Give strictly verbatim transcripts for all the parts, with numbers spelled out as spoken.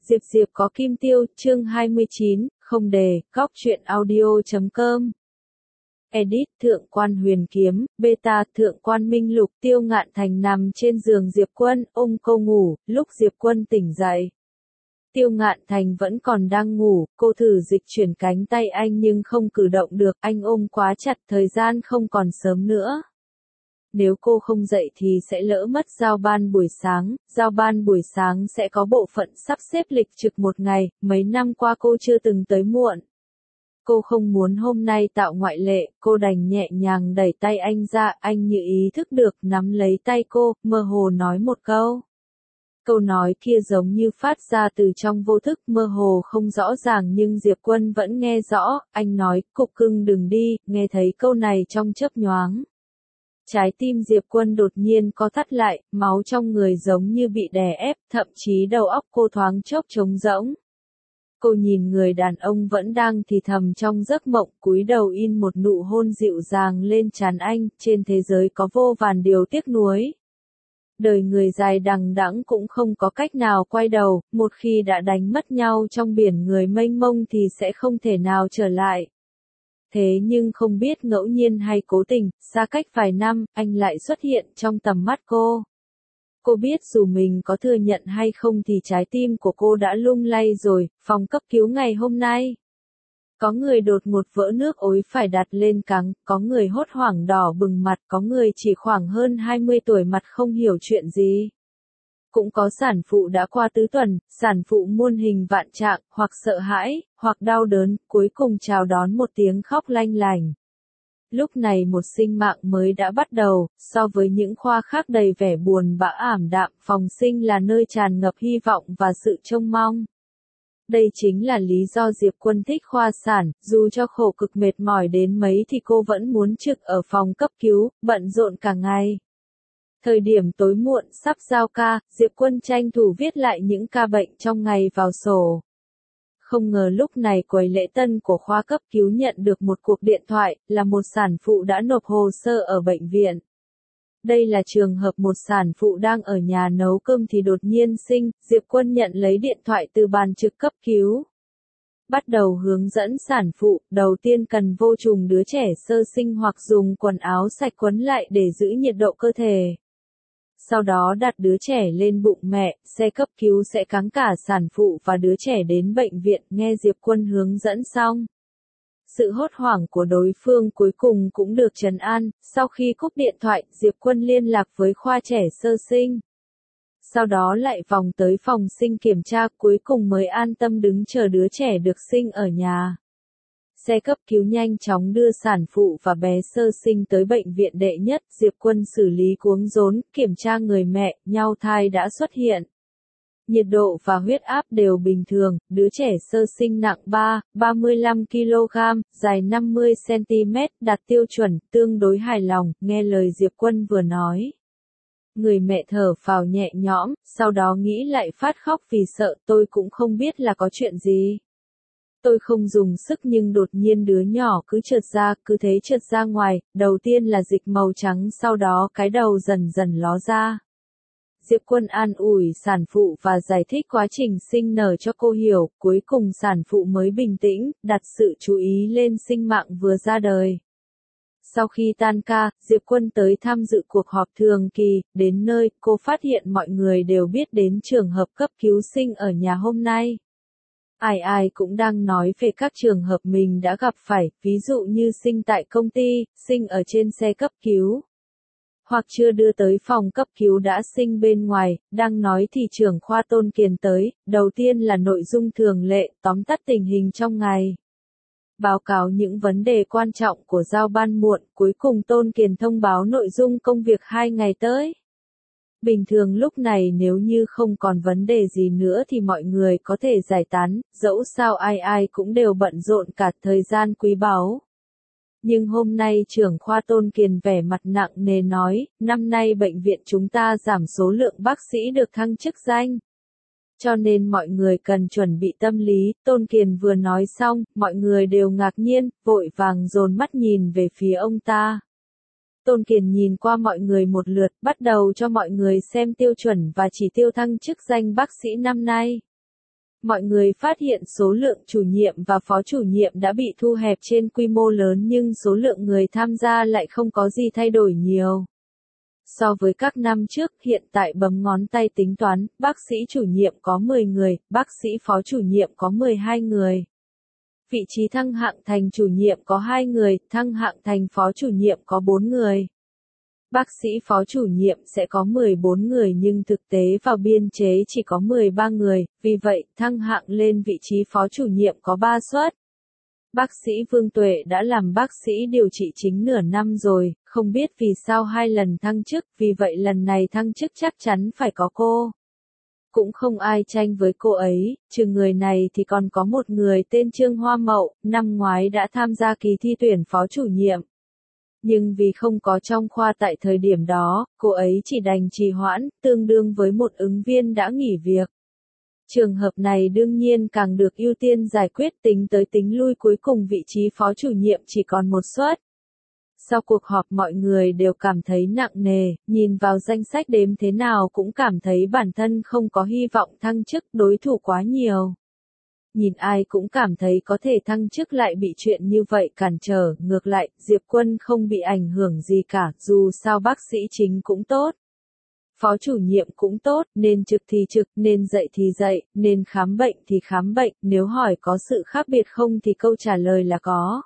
Diệp Diệp có kim tiêu, chương hai mươi chín, không đề, góc truyện audio chấm com. Edit Thượng quan Huyền Kiếm, Beta Thượng quan Minh Lục. Tiêu Ngạn Thành nằm trên giường Diệp Quân, ôm cô ngủ, lúc Diệp Quân tỉnh dậy. Tiêu Ngạn Thành vẫn còn đang ngủ, cô thử dịch chuyển cánh tay anh nhưng không cử động được, anh ôm quá chặt, thời gian không còn sớm nữa. Nếu cô không dậy thì sẽ lỡ mất giao ban buổi sáng, giao ban buổi sáng sẽ có bộ phận sắp xếp lịch trực một ngày, mấy năm qua cô chưa từng tới muộn. Cô không muốn hôm nay tạo ngoại lệ, cô đành nhẹ nhàng đẩy tay anh ra, anh như ý thức được, nắm lấy tay cô, mơ hồ nói một câu. Câu nói kia giống như phát ra từ trong vô thức, mơ hồ không rõ ràng nhưng Diệp Quân vẫn nghe rõ, anh nói, cục cưng đừng đi, nghe thấy câu này trong chớp nhoáng. Trái tim Diệp Quân đột nhiên co thắt lại, máu trong người giống như bị đè ép, thậm chí đầu óc cô thoáng chốc trống rỗng. Cô nhìn người đàn ông vẫn đang thì thầm trong giấc mộng, cúi đầu in một nụ hôn dịu dàng lên trán anh, trên thế giới có vô vàn điều tiếc nuối. Đời người dài đằng đẵng cũng không có cách nào quay đầu, một khi đã đánh mất nhau trong biển người mênh mông thì sẽ không thể nào trở lại. Thế nhưng không biết ngẫu nhiên hay cố tình, xa cách vài năm, anh lại xuất hiện trong tầm mắt cô. Cô biết dù mình có thừa nhận hay không thì trái tim của cô đã lung lay rồi. Phòng cấp cứu ngày hôm nay. Có người đột ngột vỡ nước ối phải đặt lên cáng, có người hốt hoảng đỏ bừng mặt, có người chỉ khoảng hơn hai mươi tuổi mặt không hiểu chuyện gì. Cũng có sản phụ đã qua tứ tuần, sản phụ muôn hình vạn trạng, hoặc sợ hãi, hoặc đau đớn, cuối cùng chào đón một tiếng khóc lanh lành. Lúc này một sinh mạng mới đã bắt đầu, so với những khoa khác đầy vẻ buồn bã ảm đạm, phòng sinh là nơi tràn ngập hy vọng và sự trông mong. Đây chính là lý do Diệp Quân thích khoa sản, dù cho khổ cực mệt mỏi đến mấy thì cô vẫn muốn trực ở phòng cấp cứu, bận rộn cả ngày. Thời điểm tối muộn sắp giao ca, Diệp Quân tranh thủ viết lại những ca bệnh trong ngày vào sổ. Không ngờ lúc này quầy lễ tân của khoa cấp cứu nhận được một cuộc điện thoại, là một sản phụ đã nộp hồ sơ ở bệnh viện. Đây là trường hợp một sản phụ đang ở nhà nấu cơm thì đột nhiên sinh, Diệp Quân nhận lấy điện thoại từ bàn trực cấp cứu. Bắt đầu hướng dẫn sản phụ, đầu tiên cần vô trùng đứa trẻ sơ sinh hoặc dùng quần áo sạch quấn lại để giữ nhiệt độ cơ thể. Sau đó đặt đứa trẻ lên bụng mẹ, xe cấp cứu sẽ cáng cả sản phụ và đứa trẻ đến bệnh viện, nghe Diệp Quân hướng dẫn xong. Sự hốt hoảng của đối phương cuối cùng cũng được trấn an, sau khi cúp điện thoại, Diệp Quân liên lạc với khoa trẻ sơ sinh. Sau đó lại vòng tới phòng sinh kiểm tra, cuối cùng mới an tâm đứng chờ đứa trẻ được sinh ở nhà. Xe cấp cứu nhanh chóng đưa sản phụ và bé sơ sinh tới bệnh viện đệ nhất, Diệp Quân xử lý cuống rốn, kiểm tra người mẹ, nhau thai đã xuất hiện. Nhiệt độ và huyết áp đều bình thường, đứa trẻ sơ sinh nặng ba, ba mươi lăm ki lô gam, dài năm mươi xăng ti mét, đạt tiêu chuẩn, tương đối hài lòng, nghe lời Diệp Quân vừa nói. Người mẹ thở phào nhẹ nhõm, sau đó nghĩ lại phát khóc vì sợ, tôi cũng không biết là có chuyện gì. Tôi không dùng sức nhưng đột nhiên đứa nhỏ cứ trượt ra, cứ thế trượt ra ngoài, đầu tiên là dịch màu trắng sau đó cái đầu dần dần ló ra. Diệp Quân an ủi sản phụ và giải thích quá trình sinh nở cho cô hiểu, cuối cùng sản phụ mới bình tĩnh, đặt sự chú ý lên sinh mạng vừa ra đời. Sau khi tan ca, Diệp Quân tới tham dự cuộc họp thường kỳ, đến nơi, cô phát hiện mọi người đều biết đến trường hợp cấp cứu sinh ở nhà hôm nay. Ai ai cũng đang nói về các trường hợp mình đã gặp phải, ví dụ như sinh tại công ty, sinh ở trên xe cấp cứu. Hoặc chưa đưa tới phòng cấp cứu đã sinh bên ngoài, đang nói thì trưởng khoa Tôn Kiền tới, đầu tiên là nội dung thường lệ, tóm tắt tình hình trong ngày. Báo cáo những vấn đề quan trọng của giao ban muộn, cuối cùng Tôn Kiền thông báo nội dung công việc hai ngày tới. Bình thường lúc này nếu như không còn vấn đề gì nữa thì mọi người có thể giải tán, dẫu sao ai ai cũng đều bận rộn cả thời gian quý báu. Nhưng hôm nay trưởng khoa Tôn Kiền vẻ mặt nặng nề nói, năm nay bệnh viện chúng ta giảm số lượng bác sĩ được thăng chức danh. Cho nên mọi người cần chuẩn bị tâm lý, Tôn Kiền vừa nói xong, mọi người đều ngạc nhiên, vội vàng dồn mắt nhìn về phía ông ta. Tôn Kiền nhìn qua mọi người một lượt, bắt đầu cho mọi người xem tiêu chuẩn và chỉ tiêu thăng chức danh bác sĩ năm nay. Mọi người phát hiện số lượng chủ nhiệm và phó chủ nhiệm đã bị thu hẹp trên quy mô lớn nhưng số lượng người tham gia lại không có gì thay đổi nhiều. So với các năm trước, hiện tại bấm ngón tay tính toán, bác sĩ chủ nhiệm có mười người, bác sĩ phó chủ nhiệm có mười hai người. Vị trí thăng hạng thành chủ nhiệm có hai người, thăng hạng thành phó chủ nhiệm có bốn người. Bác sĩ phó chủ nhiệm sẽ có mười bốn người nhưng thực tế vào biên chế chỉ có mười ba người, vì vậy, thăng hạng lên vị trí phó chủ nhiệm có ba suất. Bác sĩ Vương Tuệ đã làm bác sĩ điều trị chính nửa năm rồi, không biết vì sao hai lần thăng chức, vì vậy lần này thăng chức chắc chắn phải có cô. Cũng không ai tranh với cô ấy, trừ người này thì còn có một người tên Trương Hoa Mậu, năm ngoái đã tham gia kỳ thi tuyển phó chủ nhiệm. Nhưng vì không có trong khoa tại thời điểm đó, cô ấy chỉ đành trì hoãn, tương đương với một ứng viên đã nghỉ việc. Trường hợp này đương nhiên càng được ưu tiên giải quyết, tính tới tính lui cuối cùng vị trí phó chủ nhiệm chỉ còn một suất. Sau cuộc họp mọi người đều cảm thấy nặng nề, nhìn vào danh sách đếm thế nào cũng cảm thấy bản thân không có hy vọng thăng chức, đối thủ quá nhiều. Nhìn ai cũng cảm thấy có thể thăng chức lại bị chuyện như vậy cản trở, ngược lại, Diệp Quân không bị ảnh hưởng gì cả, dù sao bác sĩ chính cũng tốt. Phó chủ nhiệm cũng tốt, nên trực thì trực, nên dạy thì dạy, nên khám bệnh thì khám bệnh, nếu hỏi có sự khác biệt không thì câu trả lời là có.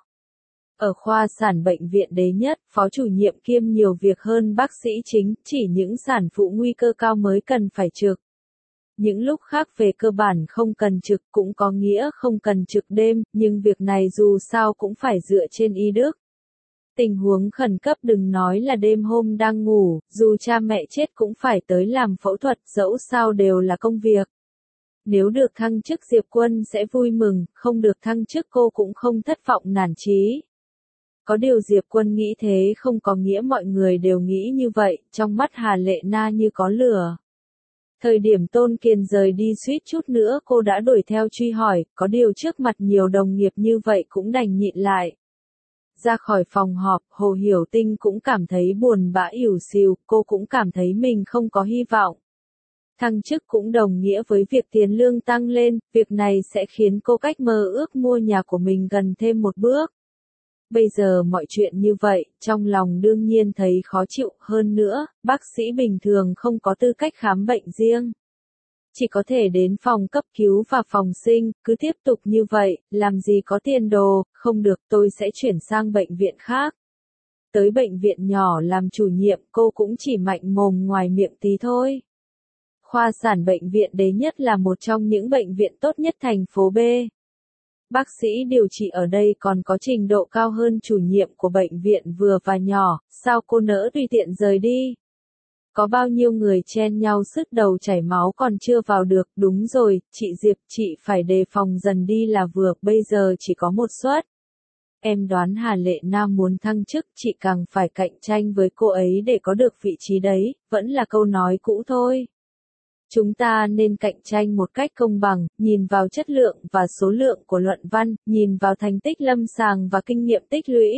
Ở khoa sản bệnh viện Đế Nhất, phó chủ nhiệm kiêm nhiều việc hơn bác sĩ chính, chỉ những sản phụ nguy cơ cao mới cần phải trực. Những lúc khác về cơ bản không cần trực cũng có nghĩa không cần trực đêm, nhưng việc này dù sao cũng phải dựa trên y đức. Tình huống khẩn cấp đừng nói là đêm hôm đang ngủ, dù cha mẹ chết cũng phải tới làm phẫu thuật, dẫu sao đều là công việc. Nếu được thăng chức Diệp Quân sẽ vui mừng, không được thăng chức cô cũng không thất vọng nản chí. Có điều Diệp Quân nghĩ thế không có nghĩa mọi người đều nghĩ như vậy, trong mắt Hà Lệ Na như có lửa. Thời điểm Tôn Kiền rời đi suýt chút nữa cô đã đuổi theo truy hỏi, có điều trước mặt nhiều đồng nghiệp như vậy cũng đành nhịn lại. Ra khỏi phòng họp, Hồ Hiểu Tinh cũng cảm thấy buồn bã ỉu xìu, cô cũng cảm thấy mình không có hy vọng. Thăng chức cũng đồng nghĩa với việc tiền lương tăng lên, việc này sẽ khiến cô cách mơ ước mua nhà của mình gần thêm một bước. Bây giờ mọi chuyện như vậy, trong lòng đương nhiên thấy khó chịu, hơn nữa, bác sĩ bình thường không có tư cách khám bệnh riêng. Chỉ có thể đến phòng cấp cứu và phòng sinh, cứ tiếp tục như vậy, làm gì có tiền đồ, không được tôi sẽ chuyển sang bệnh viện khác. Tới bệnh viện nhỏ làm chủ nhiệm cô cũng chỉ mạnh mồm ngoài miệng tí thôi. Khoa sản bệnh viện Đế Nhất là một trong những bệnh viện tốt nhất thành phố B. Bác sĩ điều trị ở đây còn có trình độ cao hơn chủ nhiệm của bệnh viện vừa và nhỏ, sao cô nỡ tùy tiện rời đi? Có bao nhiêu người chen nhau sứt đầu chảy máu còn chưa vào được, đúng rồi, chị Diệp, chị phải đề phòng dần đi là vừa, bây giờ chỉ có một suất. Em đoán Hà Lệ Na muốn thăng chức, chị càng phải cạnh tranh với cô ấy để có được vị trí đấy, vẫn là câu nói cũ thôi. Chúng ta nên cạnh tranh một cách công bằng, nhìn vào chất lượng và số lượng của luận văn, nhìn vào thành tích lâm sàng và kinh nghiệm tích lũy.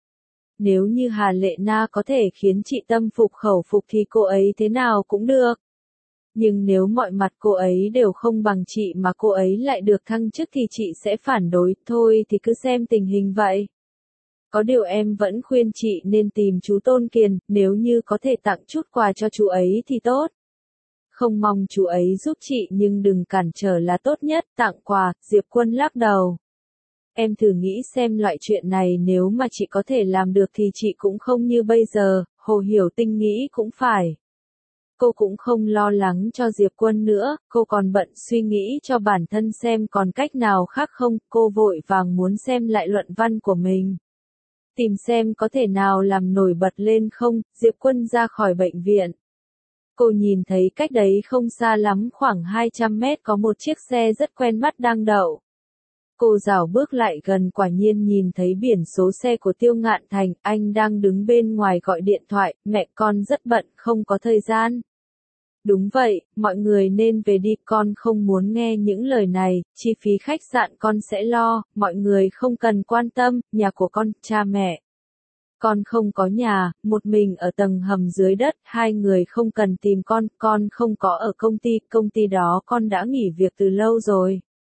Nếu như Hà Lệ Na có thể khiến chị tâm phục khẩu phục thì cô ấy thế nào cũng được. Nhưng nếu mọi mặt cô ấy đều không bằng chị mà cô ấy lại được thăng chức thì chị sẽ phản đối, thôi thì cứ xem tình hình vậy. Có điều em vẫn khuyên chị nên tìm chú Tôn Kiền, nếu như có thể tặng chút quà cho chú ấy thì tốt. Không mong chú ấy giúp chị nhưng đừng cản trở là tốt nhất, tặng quà, Diệp Quân lắc đầu. Em thử nghĩ xem loại chuyện này nếu mà chị có thể làm được thì chị cũng không như bây giờ, Hồ Hiểu Tinh nghĩ cũng phải. Cô cũng không lo lắng cho Diệp Quân nữa, cô còn bận suy nghĩ cho bản thân xem còn cách nào khác không, cô vội vàng muốn xem lại luận văn của mình. Tìm xem có thể nào làm nổi bật lên không, Diệp Quân ra khỏi bệnh viện. Cô nhìn thấy cách đấy không xa lắm khoảng hai trăm mét có một chiếc xe rất quen mắt đang đậu. Cô rảo bước lại gần quả nhiên nhìn thấy biển số xe của Tiêu Ngạn Thành, anh đang đứng bên ngoài gọi điện thoại, mẹ con rất bận, không có thời gian. Đúng vậy, mọi người nên về đi, con không muốn nghe những lời này, chi phí khách sạn con sẽ lo, mọi người không cần quan tâm, nhà của con, cha mẹ. Con không có nhà, một mình ở tầng hầm dưới đất, hai người không cần tìm con, con không có ở công ty, công ty đó con đã nghỉ việc từ lâu rồi.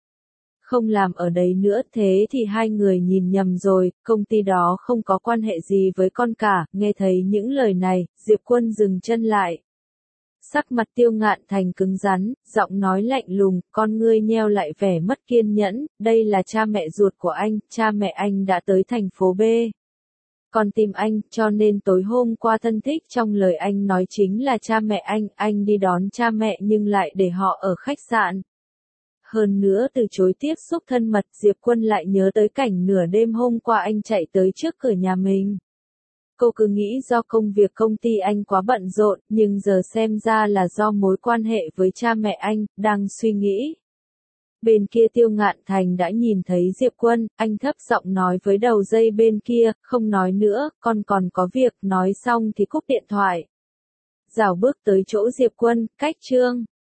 không làm ở đấy nữa. Thế thì hai người nhìn nhầm rồi, công ty đó không có quan hệ gì với con cả. Nghe thấy những lời này, Diệp Quân dừng chân lại. Sắc mặt Tiêu Ngạn Thành cứng rắn, giọng nói lạnh lùng, con ngươi nheo lại vẻ mất kiên nhẫn, đây là cha mẹ ruột của anh, cha mẹ anh đã tới thành phố B. Còn tìm anh, cho nên tối hôm qua thân thích trong lời anh nói chính là cha mẹ anh, anh đi đón cha mẹ nhưng lại để họ ở khách sạn. Hơn nữa từ chối tiếp xúc thân mật, Diệp Quân lại nhớ tới cảnh nửa đêm hôm qua anh chạy tới trước cửa nhà mình. Cô cứ nghĩ do công việc công ty anh quá bận rộn, nhưng giờ xem ra là do mối quan hệ với cha mẹ anh, đang suy nghĩ. Bên kia Tiêu Ngạn Thành đã nhìn thấy Diệp Quân, anh thấp giọng nói với đầu dây bên kia, không nói nữa, con còn có việc, nói xong thì cúp điện thoại. Rảo bước tới chỗ Diệp Quân, cách chương.